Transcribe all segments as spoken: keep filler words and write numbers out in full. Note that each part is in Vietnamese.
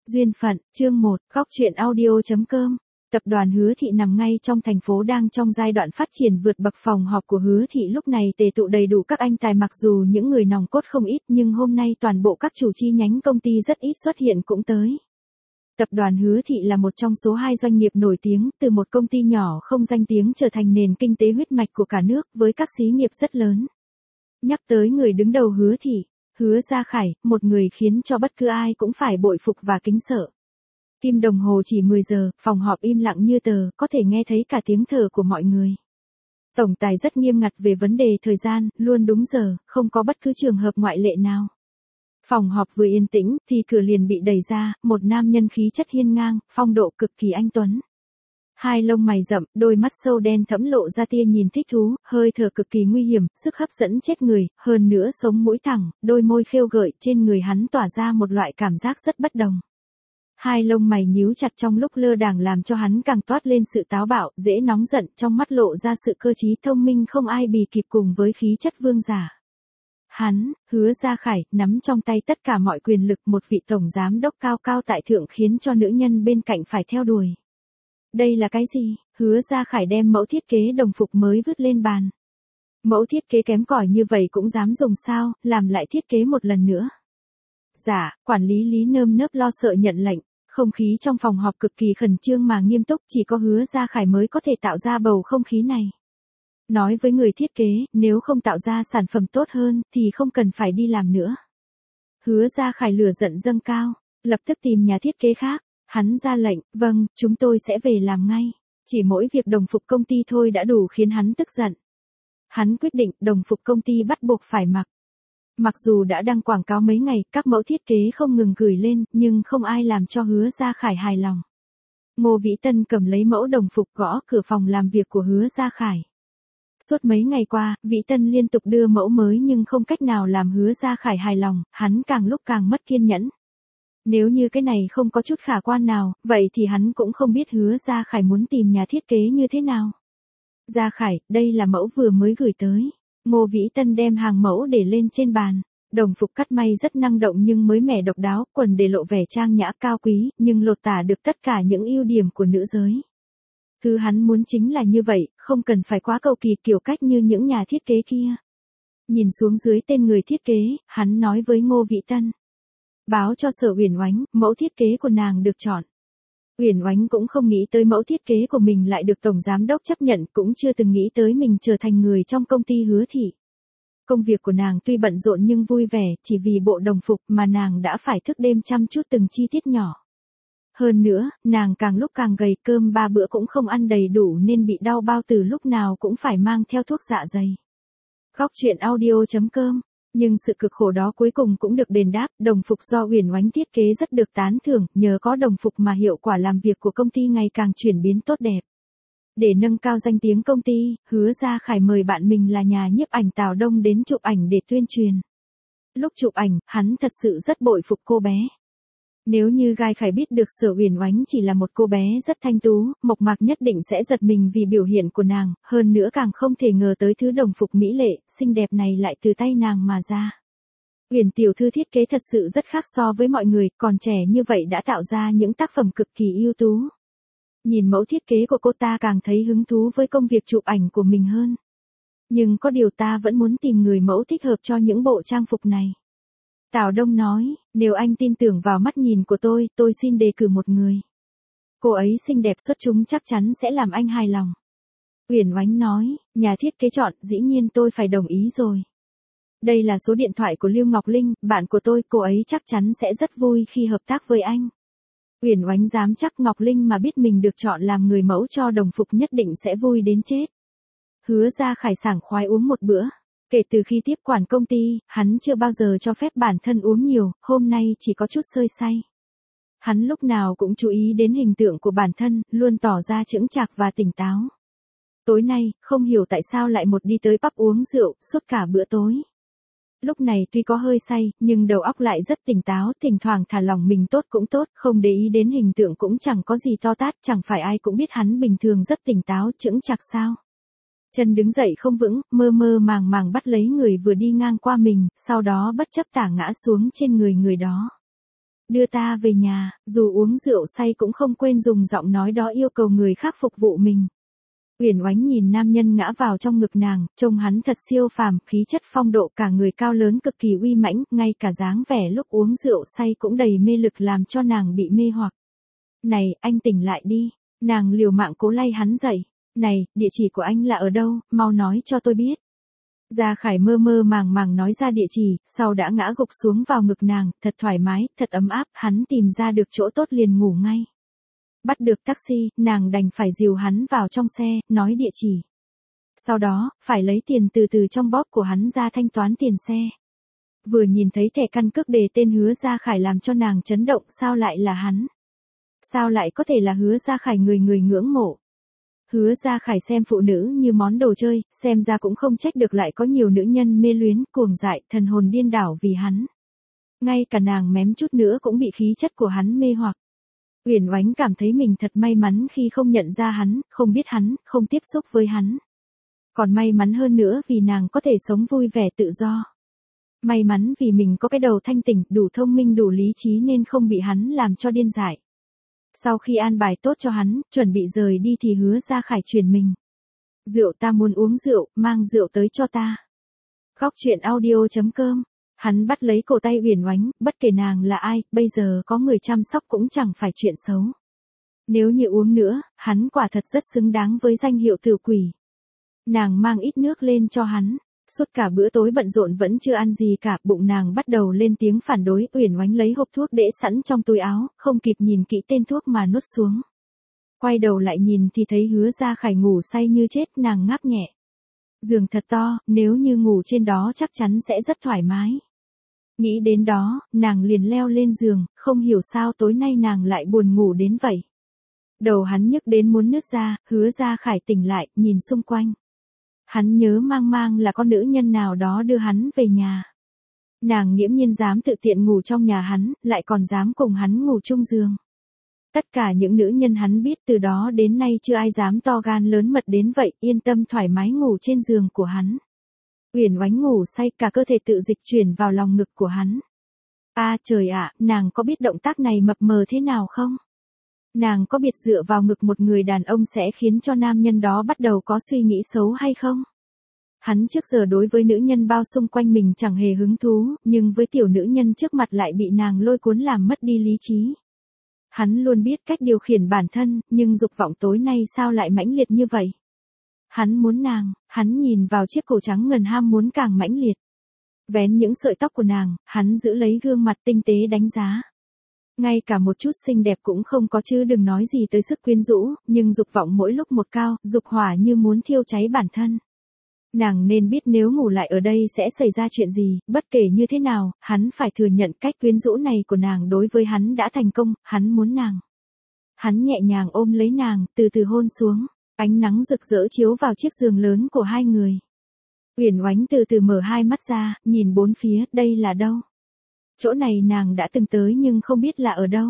Duyên phận, chương một, góc truyện audio chấm com. Tập đoàn Hứa Thị nằm ngay trong thành phố đang trong giai đoạn phát triển vượt bậc. Phòng họp của Hứa Thị lúc này tề tụ đầy đủ các anh tài, mặc dù những người nòng cốt không ít nhưng hôm nay toàn bộ các chủ chi nhánh công ty rất ít xuất hiện cũng tới. Tập đoàn Hứa Thị là một trong số hai doanh nghiệp nổi tiếng, từ một công ty nhỏ không danh tiếng trở thành nền kinh tế huyết mạch của cả nước với các xí nghiệp rất lớn. Nhắc tới người đứng đầu Hứa Thị, Hứa Gia Khải, một người khiến cho bất cứ ai cũng phải bội phục và kính sợ. Kim đồng hồ chỉ mười giờ, phòng họp im lặng như tờ, có thể nghe thấy cả tiếng thở của mọi người. Tổng tài rất nghiêm ngặt về vấn đề thời gian, luôn đúng giờ, không có bất cứ trường hợp ngoại lệ nào. Phòng họp vừa yên tĩnh, thì cửa liền bị đẩy ra, một nam nhân khí chất hiên ngang, phong độ cực kỳ anh tuấn. Hai lông mày rậm, đôi mắt sâu đen thẫm lộ ra tia nhìn thích thú, hơi thở cực kỳ nguy hiểm, sức hấp dẫn chết người, hơn nữa sống mũi thẳng, đôi môi khêu gợi, trên người hắn tỏa ra một loại cảm giác rất bất đồng. Hai lông mày nhíu chặt trong lúc lơ đảng làm cho hắn càng toát lên sự táo bạo, dễ nóng giận, trong mắt lộ ra sự cơ trí thông minh không ai bì kịp cùng với khí chất vương giả. Hắn, Hứa Gia Khải, nắm trong tay tất cả mọi quyền lực, một vị tổng giám đốc cao cao tại thượng khiến cho nữ nhân bên cạnh phải theo đuổi. Đây là cái gì? Hứa Gia Khải đem mẫu thiết kế đồng phục mới vứt lên bàn. Mẫu thiết kế kém cỏi như vậy cũng dám dùng sao, làm lại thiết kế một lần nữa. Dạ, quản lý Lý nơm nớp lo sợ nhận lệnh, không khí trong phòng họp cực kỳ khẩn trương mà nghiêm túc, chỉ có Hứa Gia Khải mới có thể tạo ra bầu không khí này. Nói với người thiết kế, nếu không tạo ra sản phẩm tốt hơn, thì không cần phải đi làm nữa. Hứa Gia Khải lửa giận dâng cao, lập tức tìm nhà thiết kế khác. Hắn ra lệnh, vâng, chúng tôi sẽ về làm ngay. Chỉ mỗi việc đồng phục công ty thôi đã đủ khiến hắn tức giận. Hắn quyết định đồng phục công ty bắt buộc phải mặc. Mặc dù đã đăng quảng cáo mấy ngày, các mẫu thiết kế không ngừng gửi lên, nhưng không ai làm cho Hứa Gia Khải hài lòng. Ngô Vĩ Tân cầm lấy mẫu đồng phục gõ cửa phòng làm việc của Hứa Gia Khải. Suốt mấy ngày qua, Vĩ Tân liên tục đưa mẫu mới nhưng không cách nào làm Hứa Gia Khải hài lòng, hắn càng lúc càng mất kiên nhẫn. Nếu như cái này không có chút khả quan nào, vậy thì hắn cũng không biết Hứa Gia Khải muốn tìm nhà thiết kế như thế nào. Gia Khải, đây là mẫu vừa mới gửi tới. Ngô Vĩ Tân đem hàng mẫu để lên trên bàn. Đồng phục cắt may rất năng động nhưng mới mẻ độc đáo, quần để lộ vẻ trang nhã cao quý, nhưng lột tả được tất cả những ưu điểm của nữ giới. Thứ hắn muốn chính là như vậy, không cần phải quá cầu kỳ kiểu cách như những nhà thiết kế kia. Nhìn xuống dưới tên người thiết kế, hắn nói với Ngô Vĩ Tân. Báo cho Sở Uyển Oánh, mẫu thiết kế của nàng được chọn. Uyển Oánh cũng không nghĩ tới mẫu thiết kế của mình lại được tổng giám đốc chấp nhận, cũng chưa từng nghĩ tới mình trở thành người trong công ty Hứa Thị. Công việc của nàng tuy bận rộn nhưng vui vẻ, chỉ vì bộ đồng phục mà nàng đã phải thức đêm chăm chút từng chi tiết nhỏ. Hơn nữa, nàng càng lúc càng gầy, cơm ba bữa cũng không ăn đầy đủ nên bị đau bao tử, lúc nào cũng phải mang theo thuốc dạ dày. Góc truyện audio chấm com. Nhưng sự cực khổ đó cuối cùng cũng được đền đáp, đồng phục do Uyển Oánh thiết kế rất được tán thưởng, nhờ có đồng phục mà hiệu quả làm việc của công ty ngày càng chuyển biến tốt đẹp. Để nâng cao danh tiếng công ty, Hứa Gia Khải mời bạn mình là nhà nhiếp ảnh Tào Đông đến chụp ảnh để tuyên truyền. Lúc chụp ảnh, hắn thật sự rất bội phục cô bé. Nếu như Gai Khải biết được Sở Uyển Oánh chỉ là một cô bé rất thanh tú, mộc mạc nhất định sẽ giật mình vì biểu hiện của nàng, hơn nữa càng không thể ngờ tới thứ đồng phục mỹ lệ, xinh đẹp này lại từ tay nàng mà ra. Uyển tiểu thư thiết kế thật sự rất khác so với mọi người, còn trẻ như vậy đã tạo ra những tác phẩm cực kỳ ưu tú. Nhìn mẫu thiết kế của cô ta càng thấy hứng thú với công việc chụp ảnh của mình hơn. Nhưng có điều ta vẫn muốn tìm người mẫu thích hợp cho những bộ trang phục này. Tào Đông nói, nếu anh tin tưởng vào mắt nhìn của tôi, tôi xin đề cử một người. Cô ấy xinh đẹp xuất chúng chắc chắn sẽ làm anh hài lòng. Uyển Oánh nói, nhà thiết kế chọn, dĩ nhiên tôi phải đồng ý rồi. Đây là số điện thoại của Lưu Ngọc Linh, bạn của tôi, cô ấy chắc chắn sẽ rất vui khi hợp tác với anh. Uyển Oánh dám chắc Ngọc Linh mà biết mình được chọn làm người mẫu cho đồng phục nhất định sẽ vui đến chết. Hứa Gia Khải sảng khoái uống một bữa. Kể từ khi tiếp quản công ty, hắn chưa bao giờ cho phép bản thân uống nhiều, hôm nay chỉ có chút sơi say. Hắn lúc nào cũng chú ý đến hình tượng của bản thân, luôn tỏ ra chững chạc và tỉnh táo. Tối nay, không hiểu tại sao lại một đi tới pub uống rượu, suốt cả bữa tối. Lúc này tuy có hơi say, nhưng đầu óc lại rất tỉnh táo, thỉnh thoảng thả lỏng mình tốt cũng tốt, không để ý đến hình tượng cũng chẳng có gì to tát, chẳng phải ai cũng biết hắn bình thường rất tỉnh táo, chững chạc sao. Chân đứng dậy không vững, mơ mơ màng màng bắt lấy người vừa đi ngang qua mình, sau đó bất chấp tả ngã xuống trên người người đó. Đưa ta về nhà, dù uống rượu say cũng không quên dùng giọng nói đó yêu cầu người khác phục vụ mình. Uyển Oánh nhìn nam nhân ngã vào trong ngực nàng, trông hắn thật siêu phàm, khí chất phong độ, cả người cao lớn cực kỳ uy mãnh, ngay cả dáng vẻ lúc uống rượu say cũng đầy mê lực làm cho nàng bị mê hoặc. Này, anh tỉnh lại đi. Nàng liều mạng cố lay hắn dậy. Này, địa chỉ của anh là ở đâu, mau nói cho tôi biết. Gia Khải mơ mơ màng màng nói ra địa chỉ, sau đã ngã gục xuống vào ngực nàng, thật thoải mái, thật ấm áp, hắn tìm ra được chỗ tốt liền ngủ ngay. Bắt được taxi, nàng đành phải dìu hắn vào trong xe, nói địa chỉ. Sau đó, phải lấy tiền từ từ trong bóp của hắn ra thanh toán tiền xe. Vừa nhìn thấy thẻ căn cước đề tên Hứa Gia Khải làm cho nàng chấn động, sao lại là hắn? Sao lại có thể là Hứa Gia Khải người người ngưỡng mộ? Hứa Gia Khải xem phụ nữ như món đồ chơi, xem ra cũng không trách được lại có nhiều nữ nhân mê luyến, cuồng dại, thần hồn điên đảo vì hắn. Ngay cả nàng mém chút nữa cũng bị khí chất của hắn mê hoặc. Uyển Oánh cảm thấy mình thật may mắn khi không nhận ra hắn, không biết hắn, không tiếp xúc với hắn. Còn may mắn hơn nữa vì nàng có thể sống vui vẻ tự do. May mắn vì mình có cái đầu thanh tỉnh, đủ thông minh đủ lý trí nên không bị hắn làm cho điên dại. Sau khi an bài tốt cho hắn, chuẩn bị rời đi thì Hứa Gia Khải truyền mình. Rượu, ta muốn uống rượu, mang rượu tới cho ta. Khóc chuyện audio chấm com. Hắn bắt lấy cổ tay Uyển Oánh, bất kể nàng là ai, bây giờ có người chăm sóc cũng chẳng phải chuyện xấu. Nếu như uống nữa, hắn quả thật rất xứng đáng với danh hiệu tử quỷ. Nàng mang ít nước lên cho hắn. Suốt cả bữa tối bận rộn vẫn chưa ăn gì cả, bụng nàng bắt đầu lên tiếng phản đối. Uyển Oánh lấy hộp thuốc để sẵn trong túi áo, không kịp nhìn kỹ tên thuốc mà nuốt xuống. Quay đầu lại nhìn thì thấy Hứa Gia Khải ngủ say như chết, nàng ngáp nhẹ. Giường thật to, nếu như ngủ trên đó chắc chắn sẽ rất thoải mái. Nghĩ đến đó, nàng liền leo lên giường, không hiểu sao tối nay nàng lại buồn ngủ đến vậy. Đầu hắn nhức đến muốn nứt ra, Hứa Gia Khải tỉnh lại, nhìn xung quanh. Hắn nhớ mang mang là con nữ nhân nào đó đưa hắn về nhà. Nàng nghiễm nhiên dám tự tiện ngủ trong nhà hắn, lại còn dám cùng hắn ngủ chung giường. Tất cả những nữ nhân hắn biết từ đó đến nay chưa ai dám to gan lớn mật đến vậy, yên tâm thoải mái ngủ trên giường của hắn. Uyển Oánh ngủ say, cả cơ thể tự dịch chuyển vào lòng ngực của hắn. A à, trời ạ, nàng có biết động tác này mập mờ thế nào không? Nàng có biết dựa vào ngực một người đàn ông sẽ khiến cho nam nhân đó bắt đầu có suy nghĩ xấu hay không? Hắn trước giờ đối với nữ nhân bao xung quanh mình chẳng hề hứng thú, nhưng với tiểu nữ nhân trước mặt lại bị nàng lôi cuốn làm mất đi lý trí. Hắn luôn biết cách điều khiển bản thân, nhưng dục vọng tối nay sao lại mãnh liệt như vậy? Hắn muốn nàng, hắn nhìn vào chiếc cổ trắng ngần ham muốn càng mãnh liệt. Vén những sợi tóc của nàng, hắn giữ lấy gương mặt tinh tế đánh giá. Ngay cả một chút xinh đẹp cũng không có chứ đừng nói gì tới sức quyến rũ, nhưng dục vọng mỗi lúc một cao, dục hỏa như muốn thiêu cháy bản thân. Nàng nên biết nếu ngủ lại ở đây sẽ xảy ra chuyện gì, bất kể như thế nào, hắn phải thừa nhận cách quyến rũ này của nàng đối với hắn đã thành công, hắn muốn nàng. Hắn nhẹ nhàng ôm lấy nàng, từ từ hôn xuống, ánh nắng rực rỡ chiếu vào chiếc giường lớn của hai người. Uyển Oánh từ từ mở hai mắt ra, nhìn bốn phía, đây là đâu? Chỗ này nàng đã từng tới nhưng không biết là ở đâu.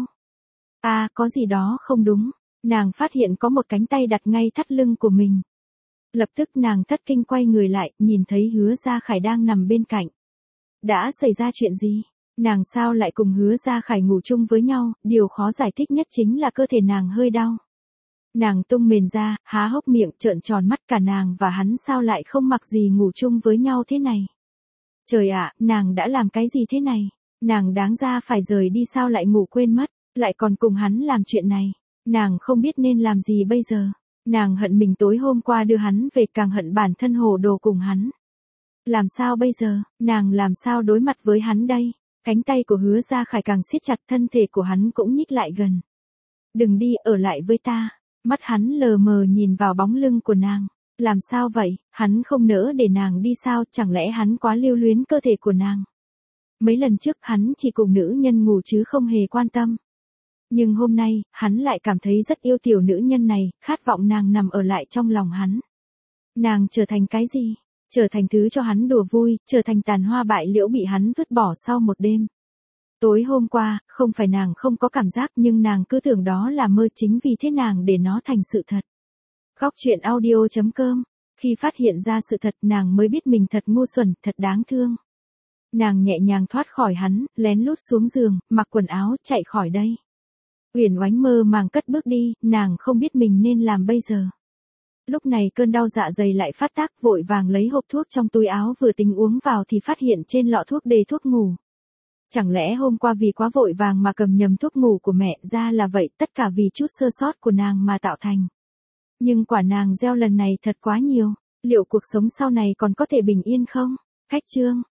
À, có gì đó không đúng. Nàng phát hiện có một cánh tay đặt ngay thắt lưng của mình. Lập tức nàng thất kinh quay người lại, nhìn thấy Hứa Gia Khải đang nằm bên cạnh. Đã xảy ra chuyện gì? Nàng sao lại cùng Hứa Gia Khải ngủ chung với nhau, điều khó giải thích nhất chính là cơ thể nàng hơi đau. Nàng tung mền ra, há hốc miệng, trợn tròn mắt, cả nàng và hắn sao lại không mặc gì ngủ chung với nhau thế này. Trời ạ, nàng đã làm cái gì thế này? Nàng đáng ra phải rời đi sao lại ngủ quên mất, lại còn cùng hắn làm chuyện này. Nàng không biết nên làm gì bây giờ. Nàng hận mình tối hôm qua đưa hắn về, càng hận bản thân hồ đồ cùng hắn. Làm sao bây giờ, nàng làm sao đối mặt với hắn đây? Cánh tay của Hứa Gia Khải càng siết chặt, thân thể của hắn cũng nhích lại gần. Đừng đi, ở lại với ta. Mắt hắn lờ mờ nhìn vào bóng lưng của nàng. Làm sao vậy, hắn không nỡ để nàng đi sao, chẳng lẽ hắn quá lưu luyến cơ thể của nàng? Mấy lần trước hắn chỉ cùng nữ nhân ngủ chứ không hề quan tâm. Nhưng hôm nay, hắn lại cảm thấy rất yêu tiểu nữ nhân này, khát vọng nàng nằm ở lại trong lòng hắn. Nàng trở thành cái gì? Trở thành thứ cho hắn đùa vui, trở thành tàn hoa bại liễu bị hắn vứt bỏ sau một đêm. Tối hôm qua, không phải nàng không có cảm giác nhưng nàng cứ tưởng đó là mơ, chính vì thế nàng để nó thành sự thật. Khóc chuyện audio chấm com. Khi phát hiện ra sự thật nàng mới biết mình thật ngu xuẩn, thật đáng thương. Nàng nhẹ nhàng thoát khỏi hắn, lén lút xuống giường, mặc quần áo, chạy khỏi đây. Uyển Oánh mơ màng cất bước đi, nàng không biết mình nên làm bây giờ. Lúc này cơn đau dạ dày lại phát tác, vội vàng lấy hộp thuốc trong túi áo vừa tính uống vào thì phát hiện trên lọ thuốc đề thuốc ngủ. Chẳng lẽ hôm qua vì quá vội vàng mà cầm nhầm thuốc ngủ của mẹ, ra là vậy, tất cả vì chút sơ sót của nàng mà tạo thành. Nhưng quả nàng gieo lần này thật quá nhiều, liệu cuộc sống sau này còn có thể bình yên không? Khách chương